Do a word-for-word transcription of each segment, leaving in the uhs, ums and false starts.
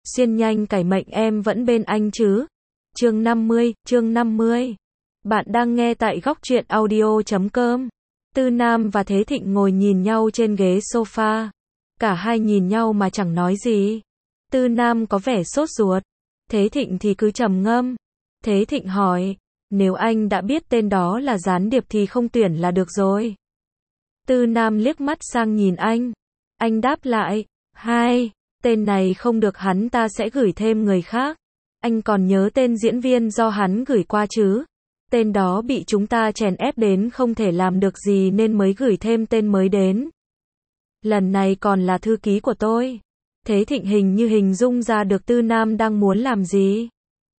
xuyên nhanh cải mệnh em vẫn bên anh chứ. Chương năm mươi, chương năm mươi. Bạn đang nghe tại góc truyện audio chấm com. Tư Nam và Thế Thịnh ngồi nhìn nhau trên ghế sofa. Cả hai nhìn nhau mà chẳng nói gì. Tư Nam có vẻ sốt ruột. Thế Thịnh thì cứ trầm ngâm. Thế Thịnh hỏi, nếu anh đã biết tên đó là gián điệp thì không tuyển là được rồi. Tư Nam liếc mắt sang nhìn anh. Anh đáp lại, hai, tên này không được, hắn ta sẽ gửi thêm người khác. Anh còn nhớ tên diễn viên do hắn gửi qua chứ? Tên đó bị chúng ta chèn ép đến không thể làm được gì nên mới gửi thêm tên mới đến. Lần này còn là thư ký của tôi. Thế Thịnh hình như hình dung ra được Tư Nam đang muốn làm gì.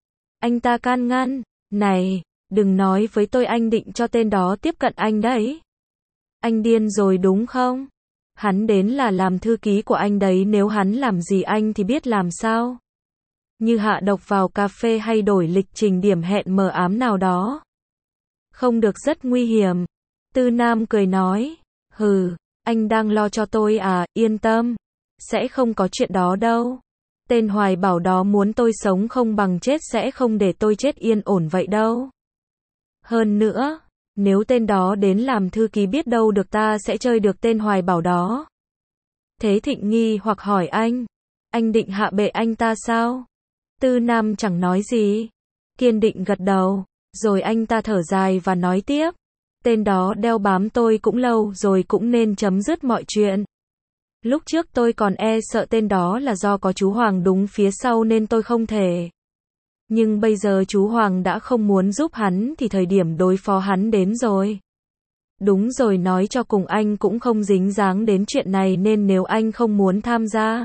Anh ta can ngăn, này, đừng nói với tôi anh định cho tên đó tiếp cận anh đấy. Anh điên rồi đúng không? Hắn đến là làm thư ký của anh đấy, nếu hắn làm gì anh thì biết làm sao? Như hạ độc vào cà phê hay đổi lịch trình điểm hẹn mờ ám nào đó. Không được, rất nguy hiểm. Tư Nam cười nói, hừ, anh đang lo cho tôi à, yên tâm. Sẽ không có chuyện đó đâu. Tên Hoài Bảo đó muốn tôi sống không bằng chết, sẽ không để tôi chết yên ổn vậy đâu. Hơn nữa, nếu tên đó đến làm thư ký biết đâu được ta sẽ chơi được tên Hoài Bảo đó. Thế Thịnh nghi hoặc hỏi anh, anh định hạ bệ anh ta sao? Tư Nam chẳng nói gì, kiên định gật đầu, rồi anh ta thở dài và nói tiếp, tên đó đeo bám tôi cũng lâu rồi, cũng nên chấm dứt mọi chuyện. Lúc trước tôi còn e sợ tên đó là do có chú Hoàng đúng phía sau nên tôi không thể. Nhưng bây giờ chú Hoàng đã không muốn giúp hắn thì thời điểm đối phó hắn đến rồi. Đúng rồi, nói cho cùng anh cũng không dính dáng đến chuyện này nên nếu anh không muốn tham gia.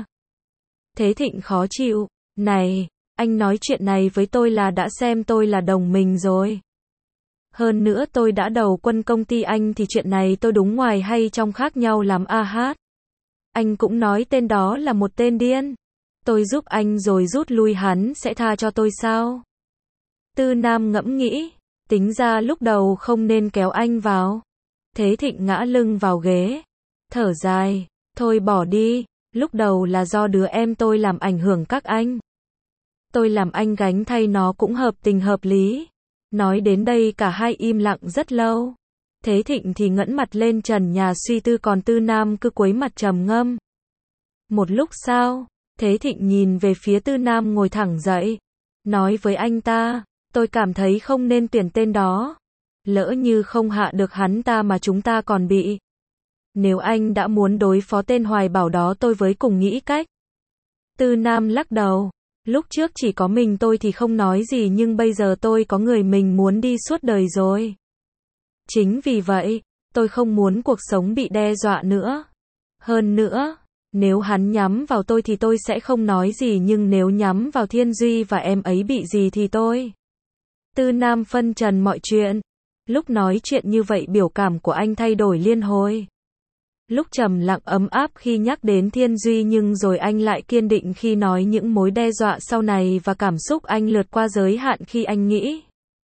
Thế Thịnh khó chịu, này, anh nói chuyện này với tôi là đã xem tôi là đồng minh rồi. Hơn nữa tôi đã đầu quân công ty anh thì chuyện này tôi đúng ngoài hay trong khác nhau lắm a hát. Anh cũng nói tên đó là một tên điên. Tôi giúp anh rồi rút lui, hắn sẽ tha cho tôi sao? Tư Nam ngẫm nghĩ, tính ra lúc đầu không nên kéo anh vào. Thế Thịnh ngã lưng vào ghế, thở dài, thôi bỏ đi, lúc đầu là do đứa em tôi làm ảnh hưởng các anh. Tôi làm anh gánh thay nó cũng hợp tình hợp lý. Nói đến đây cả hai im lặng rất lâu. Thế Thịnh thì ngẩng mặt lên trần nhà suy tư, còn Tư Nam cứ cúi mặt trầm ngâm. Một lúc sau, Thế Thịnh nhìn về phía Tư Nam ngồi thẳng dậy, nói với anh ta, tôi cảm thấy không nên tuyển tên đó. Lỡ như không hạ được hắn ta mà chúng ta còn bị. Nếu anh đã muốn đối phó tên Hoài Bảo đó tôi với cùng nghĩ cách. Tư Nam lắc đầu, lúc trước chỉ có mình tôi thì không nói gì, nhưng bây giờ tôi có người mình muốn đi suốt đời rồi. Chính vì vậy, tôi không muốn cuộc sống bị đe dọa nữa. Hơn nữa, nếu hắn nhắm vào tôi thì tôi sẽ không nói gì, nhưng nếu nhắm vào Thiên Duy và em ấy bị gì thì tôi. Tư Nam phân trần mọi chuyện. Lúc nói chuyện như vậy biểu cảm của anh thay đổi liên hồi. Lúc trầm lặng ấm áp khi nhắc đến Thiên Duy, nhưng rồi anh lại kiên định khi nói những mối đe dọa sau này, và cảm xúc anh lướt qua giới hạn khi anh nghĩ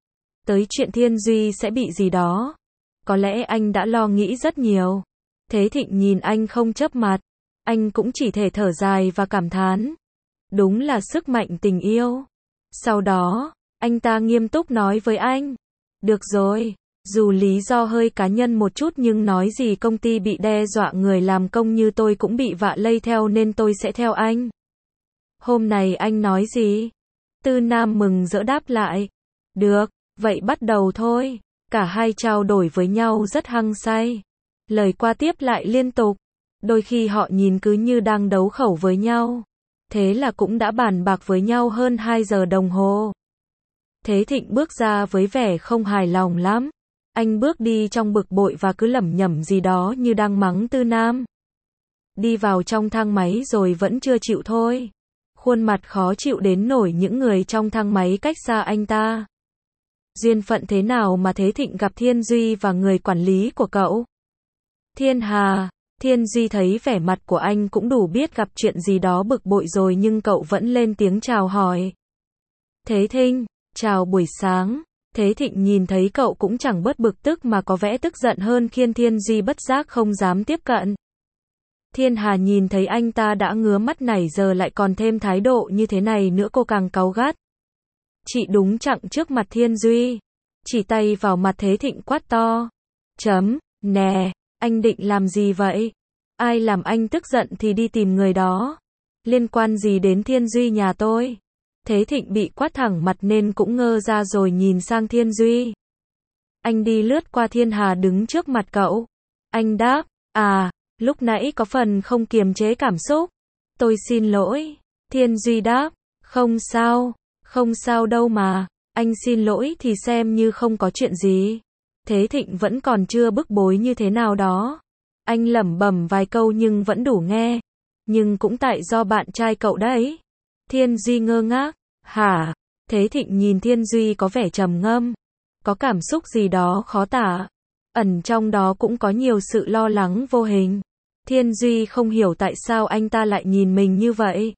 tới chuyện Thiên Duy sẽ bị gì đó. Có lẽ anh đã lo nghĩ rất nhiều. Thế Thịnh nhìn anh không chớp mặt. Anh cũng chỉ thể thở dài và cảm thán. Đúng là sức mạnh tình yêu. Sau đó, anh ta nghiêm túc nói với anh. Được rồi, dù lý do hơi cá nhân một chút nhưng nói gì công ty bị đe dọa, người làm công như tôi cũng bị vạ lây theo nên tôi sẽ theo anh. Hôm nay anh nói gì? Tư Nam mừng rỡ đáp lại. Được, vậy bắt đầu thôi. Cả hai trao đổi với nhau rất hăng say. Lời qua tiếp lại liên tục. Đôi khi họ nhìn cứ như đang đấu khẩu với nhau. Thế là cũng đã bàn bạc với nhau hơn hai giờ đồng hồ. Thế Thịnh bước ra với vẻ không hài lòng lắm. Anh bước đi trong bực bội và cứ lẩm nhẩm gì đó như đang mắng Tư Nam. Đi vào trong thang máy rồi vẫn chưa chịu thôi. Khuôn mặt khó chịu đến nổi những người trong thang máy cách xa anh ta. Duyên phận thế nào mà Thế Thịnh gặp Thiên Duy và người quản lý của cậu? Thiên Hà. Thiên Duy thấy vẻ mặt của anh cũng đủ biết gặp chuyện gì đó bực bội rồi, nhưng cậu vẫn lên tiếng chào hỏi. Thế Thịnh, chào buổi sáng. Thế Thịnh nhìn thấy cậu cũng chẳng bớt bực tức mà có vẻ tức giận hơn, khiến Thiên Duy bất giác không dám tiếp cận. Thiên Hà nhìn thấy anh ta đã ngứa mắt nảy giờ lại còn thêm thái độ như thế này nữa cô càng cáu gắt. Chị đúng chặng trước mặt Thiên Duy. Chỉ tay vào mặt Thế Thịnh quát to. Chấm, nè, anh định làm gì vậy? Ai làm anh tức giận thì đi tìm người đó. Liên quan gì đến Thiên Duy nhà tôi? Thế Thịnh bị quát thẳng mặt nên cũng ngơ ra rồi nhìn sang Thiên Duy. Anh đi lướt qua Thiên Hà đứng trước mặt cậu. Anh đáp, à, lúc nãy có phần không kiềm chế cảm xúc. Tôi xin lỗi. Thiên Duy đáp, không sao, không sao đâu mà. Anh xin lỗi thì xem như không có chuyện gì. Thế Thịnh vẫn còn chưa bức bối như thế nào đó. Anh lẩm bẩm vài câu nhưng vẫn đủ nghe. Nhưng cũng tại do bạn trai cậu đấy. Thiên Duy ngơ ngác. Hả? Thế Thịnh nhìn Thiên Duy có vẻ trầm ngâm. Có cảm xúc gì đó khó tả. Ẩn trong đó cũng có nhiều sự lo lắng vô hình. Thiên Duy không hiểu tại sao anh ta lại nhìn mình như vậy.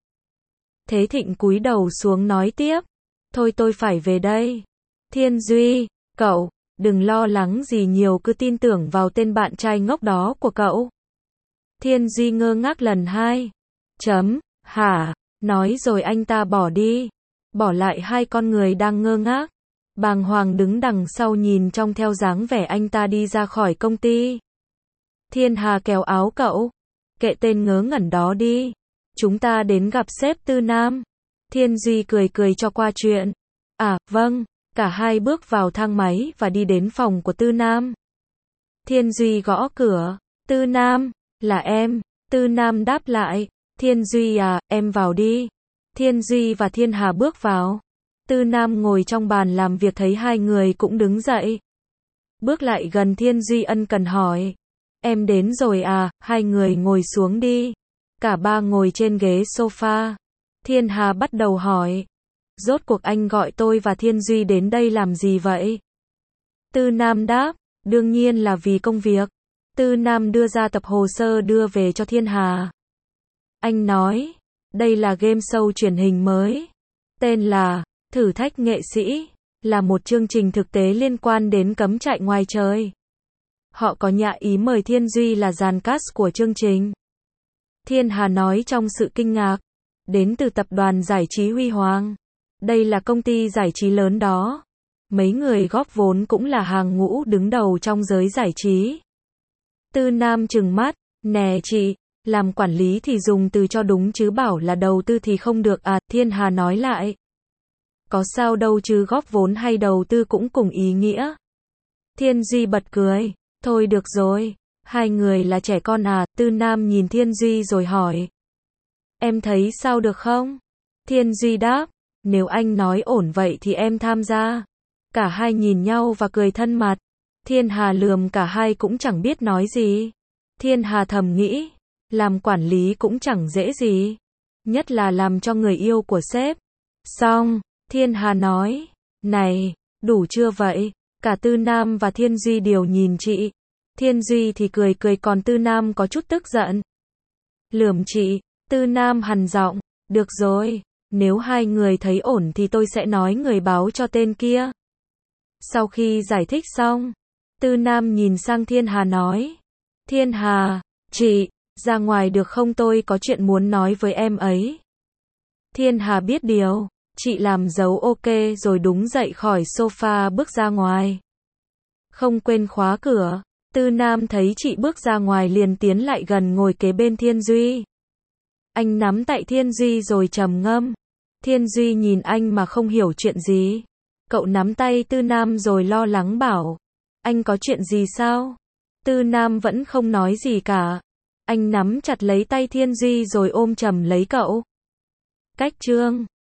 Thế Thịnh cúi đầu xuống nói tiếp. Thôi tôi phải về đây. Thiên Duy, cậu, đừng lo lắng gì nhiều cứ tin tưởng vào tên bạn trai ngốc đó của cậu. Thiên Duy ngơ ngác lần hai. Chấm, hả? Nói rồi anh ta bỏ đi. Bỏ lại hai con người đang ngơ ngác. Bàng hoàng đứng đằng sau nhìn trông theo dáng vẻ anh ta đi ra khỏi công ty. Thiên Hà kéo áo cậu. Kệ tên ngớ ngẩn đó đi. Chúng ta đến gặp sếp Tư Nam. Thiên Duy cười cười cho qua chuyện. À, vâng. Cả hai bước vào thang máy và đi đến phòng của Tư Nam. Thiên Duy gõ cửa. Tư Nam, là em. Tư Nam đáp lại. Thiên Duy à, em vào đi. Thiên Duy và Thiên Hà bước vào. Tư Nam ngồi trong bàn làm việc thấy hai người cũng đứng dậy. Bước lại gần Thiên Duy ân cần hỏi. Em đến rồi à, hai người ngồi xuống đi. Cả ba ngồi trên ghế sofa. Thiên Hà bắt đầu hỏi. Rốt cuộc anh gọi tôi và Thiên Duy đến đây làm gì vậy? Tư Nam đáp. Đương nhiên là vì công việc. Tư Nam đưa ra tập hồ sơ đưa về cho Thiên Hà. Anh nói. Đây là game show truyền hình mới. Tên là Thử thách nghệ sĩ. Là một chương trình thực tế liên quan đến cắm trại ngoài trời. Họ có nhã ý mời Thiên Duy là dàn cast của chương trình. Thiên Hà nói trong sự kinh ngạc. Đến từ tập đoàn giải trí Huy Hoàng. Đây là công ty giải trí lớn đó. Mấy người góp vốn cũng là hàng ngũ đứng đầu trong giới giải trí. Tư Nam trừng mắt. Nè chị, làm quản lý thì dùng từ cho đúng chứ bảo là đầu tư thì không được à, Thiên Hà nói lại. Có sao đâu chứ góp vốn hay đầu tư cũng cùng ý nghĩa. Thiên Duy bật cười. Thôi được rồi. Hai người là trẻ con à, Tư Nam nhìn Thiên Duy rồi hỏi. Em thấy sao được không? Thiên Duy đáp. Nếu anh nói ổn vậy thì em tham gia. Cả hai nhìn nhau và cười thân mật. Thiên Hà lườm cả hai cũng chẳng biết nói gì. Thiên Hà thầm nghĩ. Làm quản lý cũng chẳng dễ gì. Nhất là làm cho người yêu của sếp. Xong, Thiên Hà nói. Này, đủ chưa vậy? Cả Tư Nam và Thiên Duy đều nhìn chị. Thiên Duy thì cười cười còn Tư Nam có chút tức giận. Lườm chị, Tư Nam hằn giọng. Được rồi, nếu hai người thấy ổn thì tôi sẽ nói người báo cho tên kia. Sau khi giải thích xong, Tư Nam nhìn sang Thiên Hà nói. Thiên Hà, chị, ra ngoài được không tôi có chuyện muốn nói với em ấy. Thiên Hà biết điều, chị làm dấu ok rồi đúng dậy khỏi sofa bước ra ngoài. Không quên khóa cửa, Tư Nam thấy chị bước ra ngoài liền tiến lại gần ngồi kế bên Thiên Duy. Anh nắm tay Thiên Duy rồi trầm ngâm. Thiên Duy nhìn anh mà không hiểu chuyện gì. Cậu nắm tay Tư Nam rồi lo lắng bảo. Anh có chuyện gì sao? Tư Nam vẫn không nói gì cả. Anh nắm chặt lấy tay Thiên Duy rồi ôm chầm lấy cậu. Cách chương